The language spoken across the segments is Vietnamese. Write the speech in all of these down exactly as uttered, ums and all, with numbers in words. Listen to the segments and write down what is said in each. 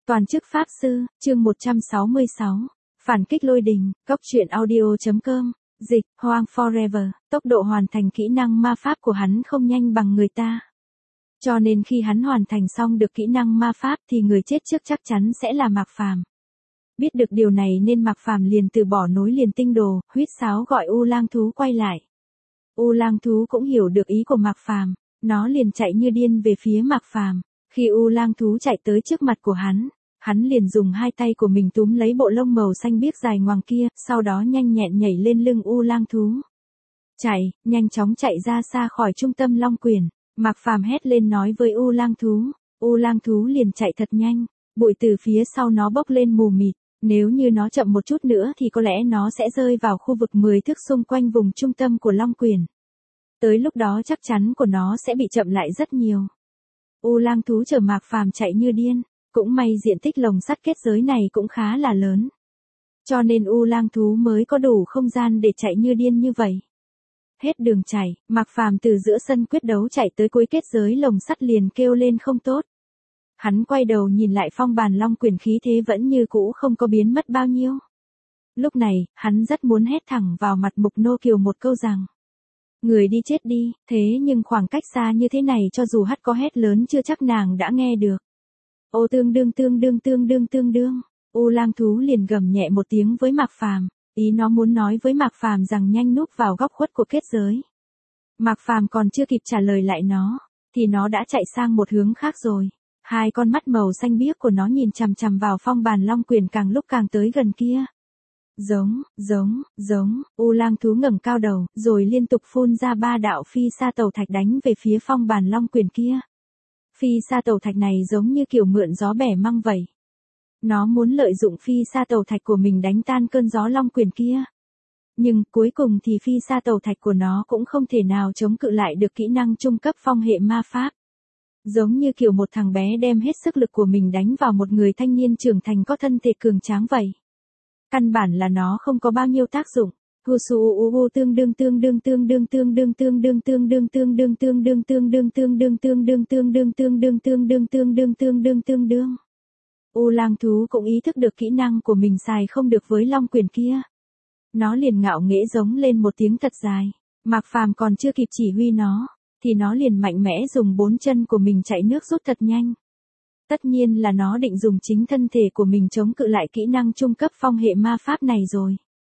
Toàn chức Pháp Sư, chương một trăm sáu mươi sáu. Phản kích lôi đình, góc truyện audio.com, dịch, Hoang Forever, tốc độ hoàn thành kỹ năng ma pháp của hắn không nhanh bằng người ta. Cho nên khi hắn hoàn thành xong được kỹ năng ma pháp thì người chết trước chắc chắn sẽ là Mạc Phàm. Biết được điều này nên Mạc Phàm liền từ bỏ nối liền tinh đồ, huýt sáo gọi U Lang thú quay lại. U Lang thú cũng hiểu được ý của Mạc Phàm, nó liền chạy như điên về phía Mạc Phàm. Khi U Lang thú chạy tới trước mặt của hắn, hắn liền dùng hai tay của mình túm lấy bộ lông màu xanh biếc dài ngoằng kia, sau đó nhanh nhẹn nhảy lên lưng U Lang thú. Chạy, nhanh chóng chạy ra xa khỏi trung tâm Long Quyền. Mạc Phàm hét lên nói với U Lang thú. U Lang thú liền chạy thật nhanh, bụi từ phía sau nó bốc lên mù mịt. Nếu như nó chậm một chút nữa thì có lẽ nó sẽ rơi vào khu vực mười thước xung quanh vùng trung tâm của Long Quyền. Tới lúc đó chắc chắn của nó sẽ bị chậm lại rất nhiều. U Lang thú chở Mạc Phàm chạy như điên, cũng may diện tích lồng sắt kết giới này cũng khá là lớn. Cho nên U Lang thú mới có đủ không gian để chạy như điên như vậy. Hết đường chạy, Mạc Phàm từ giữa sân quyết đấu chạy tới cuối kết giới lồng sắt liền kêu lên không tốt. Hắn quay đầu nhìn lại phong bàn Long Quyền khí thế vẫn như cũ không có biến mất bao nhiêu. Lúc này, hắn rất muốn hét thẳng vào mặt Mục Nô Kiều một câu rằng: người đi chết đi, thế nhưng khoảng cách xa như thế này cho dù hắt có hét lớn chưa chắc nàng đã nghe được. Ô tương đương tương đương tương đương tương đương, U Lang thú liền gầm nhẹ một tiếng với Mạc Phàm, ý nó muốn nói với Mạc Phàm rằng nhanh núp vào góc khuất của kết giới. Mạc Phàm còn chưa kịp trả lời lại nó, thì nó đã chạy sang một hướng khác rồi. Hai con mắt màu xanh biếc của nó nhìn chằm chằm vào phong bàn Long Quyền càng lúc càng tới gần kia. Giống, giống, giống, U Lang thú ngẩng cao đầu, rồi liên tục phun ra ba đạo phi sa tẩu thạch đánh về phía phong bàn Long Quyền kia. Phi sa tẩu thạch này giống như kiểu mượn gió bẻ măng vậy. Nó muốn lợi dụng phi sa tẩu thạch của mình đánh tan cơn gió Long Quyền kia. Nhưng cuối cùng thì phi sa tẩu thạch của nó cũng không thể nào chống cự lại được kỹ năng trung cấp phong hệ ma pháp. Giống như kiểu một thằng bé đem hết sức lực của mình đánh vào một người thanh niên trưởng thành có thân thể cường tráng vậy. Căn bản là nó không có bao nhiêu tác dụng. Husu u u tương đương tương đương tương đương tương đương tương đương tương đương tương đương tương đương tương đương tương đương tương đương tương đương tương đương tương đương tương đương tương đương tương đương. U Lang thú cũng ý thức được kỹ năng của mình xài không được với Long Quyền kia. Nó liền ngạo nghễ giống lên một tiếng thật dài. Mạc Phàm còn chưa kịp chỉ huy nó, thì nó liền mạnh mẽ dùng bốn chân của mình chạy nước rút thật nhanh. Tất nhiên là nó định dùng chính thân thể của mình chống cự lại kỹ năng trung cấp phong hệ ma pháp này rồi.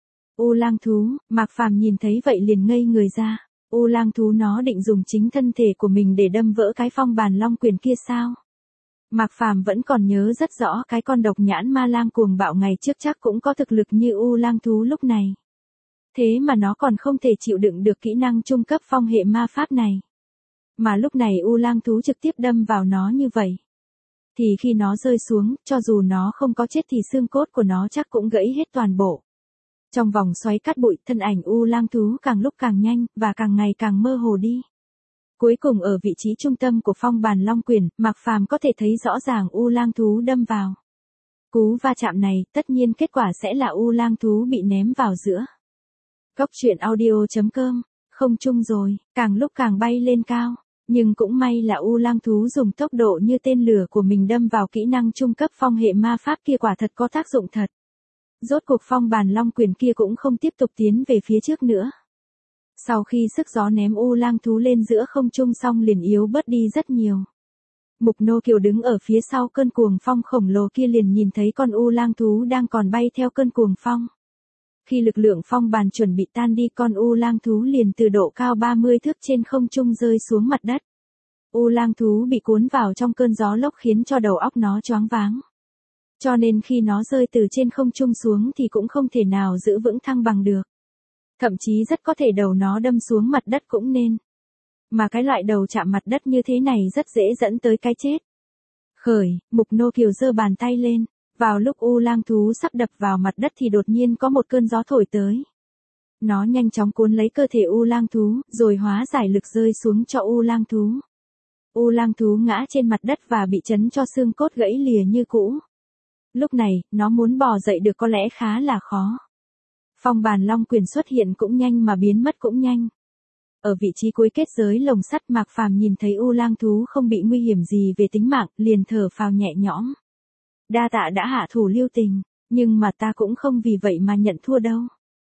U Lang thú, Mạc Phàm nhìn thấy vậy liền ngây người ra. U Lang thú nó định dùng chính thân thể của mình để đâm vỡ cái phong bàn Long Quyền kia sao? Mạc Phàm vẫn còn nhớ rất rõ cái con độc nhãn ma lang cuồng bạo ngày trước chắc cũng có thực lực như U Lang thú lúc này. Thế mà nó còn không thể chịu đựng được kỹ năng trung cấp phong hệ ma pháp này. Mà lúc này U Lang thú trực tiếp đâm vào nó như vậy. Thì khi nó rơi xuống, cho dù nó không có chết thì xương cốt của nó chắc cũng gãy hết toàn bộ. Trong vòng xoáy cát bụi, thân ảnh U Lang thú càng lúc càng nhanh, và càng ngày càng mơ hồ đi. Cuối cùng ở vị trí trung tâm của phong bàn Long Quyền, Mạc Phàm có thể thấy rõ ràng U Lang thú đâm vào. Cú va chạm này, tất nhiên kết quả sẽ là U Lang thú bị ném vào giữa. Góc truyện audio.com, không chung rồi, càng lúc càng bay lên cao. Nhưng cũng may là U Lang thú dùng tốc độ như tên lửa của mình đâm vào kỹ năng trung cấp phong hệ ma pháp kia quả thật có tác dụng thật. Rốt cuộc phong bàn Long Quyền kia cũng không tiếp tục tiến về phía trước nữa. Sau khi sức gió ném U Lang thú lên giữa không trung xong liền yếu bớt đi rất nhiều. Mục Nô Kiều đứng ở phía sau cơn cuồng phong khổng lồ kia liền nhìn thấy con U Lang thú đang còn bay theo cơn cuồng phong. Khi lực lượng phong bàn chuẩn bị tan đi, con U Lang thú liền từ độ cao ba mươi thước trên không trung rơi xuống mặt đất. U Lang thú bị cuốn vào trong cơn gió lốc khiến cho đầu óc nó choáng váng. Cho nên khi nó rơi từ trên không trung xuống thì cũng không thể nào giữ vững thăng bằng được. Thậm chí rất có thể đầu nó đâm xuống mặt đất cũng nên. Mà cái loại đầu chạm mặt đất như thế này rất dễ dẫn tới cái chết. Khởi, Mục Nô Kiều giơ bàn tay lên. Vào lúc U Lang thú sắp đập vào mặt đất thì đột nhiên có một cơn gió thổi tới. Nó nhanh chóng cuốn lấy cơ thể U Lang thú, rồi hóa giải lực rơi xuống cho U Lang thú. U Lang thú ngã trên mặt đất và bị chấn cho xương cốt gãy lìa như cũ. Lúc này, nó muốn bò dậy được có lẽ khá là khó. Phong bàn Long Quyền xuất hiện cũng nhanh mà biến mất cũng nhanh. Ở vị trí cuối kết giới lồng sắt, Mạc Phàm nhìn thấy U Lang thú không bị nguy hiểm gì về tính mạng, liền thở phào nhẹ nhõm. Đa tạ đã hạ thủ lưu tình, nhưng mà ta cũng không vì vậy mà nhận thua đâu.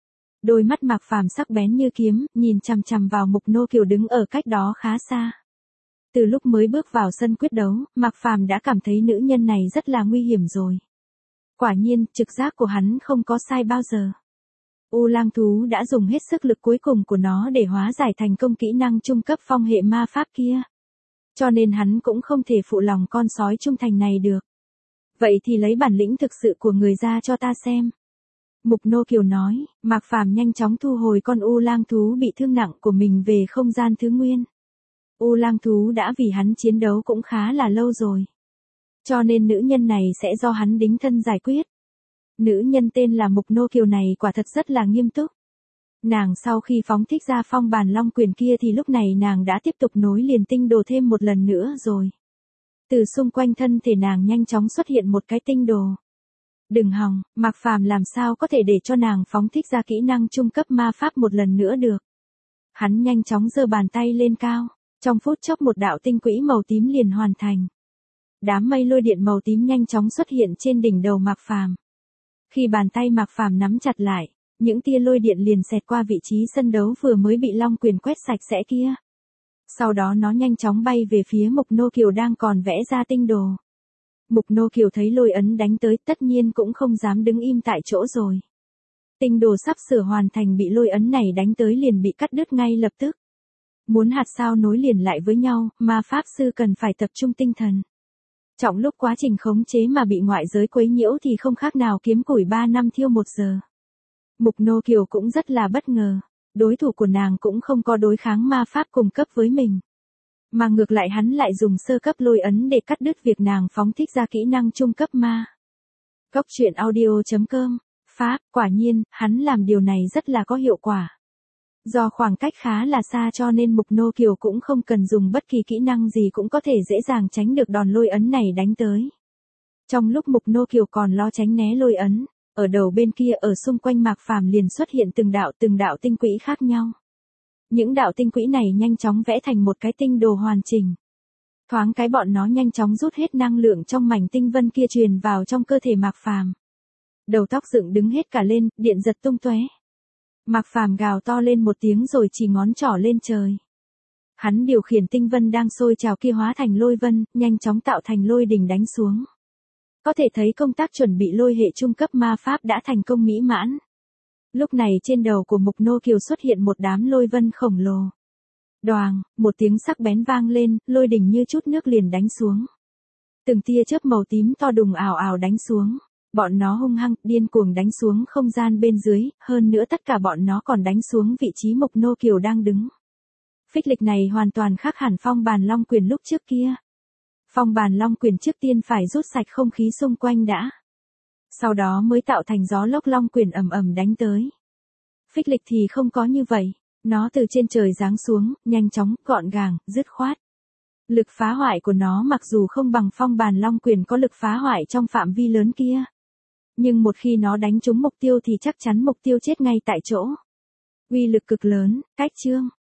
Đôi mắt Mạc Phàm sắc bén như kiếm, nhìn chằm chằm vào Mục Nô Kiều đứng ở cách đó khá xa. Từ lúc mới bước vào sân quyết đấu, Mạc Phàm đã cảm thấy nữ nhân này rất là nguy hiểm rồi. Quả nhiên, trực giác của hắn không có sai bao giờ. U lang thú đã dùng hết sức lực cuối cùng của nó để hóa giải thành công kỹ năng trung cấp phong hệ ma pháp kia. Cho nên hắn cũng không thể phụ lòng con sói trung thành này được. Vậy thì lấy bản lĩnh thực sự của người ra cho ta xem. Mục Nô Kiều nói, Mạc Phàm nhanh chóng thu hồi con U lang thú bị thương nặng của mình về không gian thứ nguyên. U lang thú đã vì hắn chiến đấu cũng khá là lâu rồi. Cho nên nữ nhân này sẽ do hắn đính thân giải quyết. Nữ nhân tên là Mục Nô Kiều này quả thật rất là nghiêm túc. Nàng sau khi phóng thích ra phong bàn long quyền kia thì lúc này nàng đã tiếp tục nối liền tinh đồ thêm một lần nữa rồi. Từ xung quanh thân thể nàng nhanh chóng xuất hiện một cái tinh đồ. Đừng hòng, Mạc Phàm làm sao có thể để cho nàng phóng thích ra kỹ năng trung cấp ma pháp một lần nữa được. Hắn nhanh chóng giơ bàn tay lên cao, trong phút chốc một đạo tinh quỹ màu tím liền hoàn thành. Đám mây lôi điện màu tím nhanh chóng xuất hiện trên đỉnh đầu Mạc Phàm. Khi bàn tay Mạc Phàm nắm chặt lại, những tia lôi điện liền xẹt qua vị trí sân đấu vừa mới bị long quyền quét sạch sẽ kia. Sau đó nó nhanh chóng bay về phía Mục Nô Kiều đang còn vẽ ra tinh đồ. Mục Nô Kiều thấy lôi ấn đánh tới tất nhiên cũng không dám đứng im tại chỗ rồi. Tinh đồ sắp sửa hoàn thành bị lôi ấn này đánh tới liền bị cắt đứt ngay lập tức. Muốn hạt sao nối liền lại với nhau, ma pháp sư cần phải tập trung tinh thần. Trong lúc quá trình khống chế mà bị ngoại giới quấy nhiễu thì không khác nào kiếm củi ba năm thiêu một giờ. Mục Nô Kiều cũng rất là bất ngờ, đối thủ của nàng cũng không có đối kháng ma pháp cùng cấp với mình. Mà ngược lại hắn lại dùng sơ cấp lôi ấn để cắt đứt việc nàng phóng thích ra kỹ năng trung cấp ma. Cốc truyện audio chấm com, Pháp, quả nhiên, hắn làm điều này rất là có hiệu quả. Do khoảng cách khá là xa cho nên Mục Nô Kiều cũng không cần dùng bất kỳ kỹ năng gì cũng có thể dễ dàng tránh được đòn lôi ấn này đánh tới. Trong lúc Mục Nô Kiều còn lo tránh né lôi ấn, ở đầu bên kia ở xung quanh Mạc Phàm liền xuất hiện từng đạo từng đạo tinh quỹ khác nhau. Những đạo tinh quỹ này nhanh chóng vẽ thành một cái tinh đồ hoàn chỉnh. Thoáng cái bọn nó nhanh chóng rút hết năng lượng trong mảnh tinh vân kia truyền vào trong cơ thể Mạc Phàm. Đầu tóc dựng đứng hết cả lên, điện giật tung tóe. Mạc Phàm gào to lên một tiếng rồi chỉ ngón trỏ lên trời. Hắn điều khiển tinh vân đang sôi trào kia hóa thành lôi vân, nhanh chóng tạo thành lôi đỉnh đánh xuống. Có thể thấy công tác chuẩn bị lôi hệ trung cấp ma pháp đã thành công mỹ mãn. Lúc này trên đầu của Mục Nô Kiều xuất hiện một đám lôi vân khổng lồ. Đoàng, một tiếng sắc bén vang lên, lôi đỉnh như chút nước liền đánh xuống. Từng tia chớp màu tím to đùng ảo ảo đánh xuống. Bọn nó hung hăng, điên cuồng đánh xuống không gian bên dưới, hơn nữa tất cả bọn nó còn đánh xuống vị trí Mục Nô Kiều đang đứng. Phích lịch này hoàn toàn khác hẳn phong bàn long quyền lúc trước kia. Phong bàn long quyền trước tiên phải rút sạch không khí xung quanh đã. Sau đó mới tạo thành gió lốc long quyền ầm ầm đánh tới. Phích lịch thì không có như vậy, nó từ trên trời giáng xuống, nhanh chóng, gọn gàng, dứt khoát. Lực phá hoại của nó mặc dù không bằng phong bàn long quyền có lực phá hoại trong phạm vi lớn kia. Nhưng một khi nó đánh trúng mục tiêu thì chắc chắn mục tiêu chết ngay tại chỗ. Uy lực cực lớn, cách chương.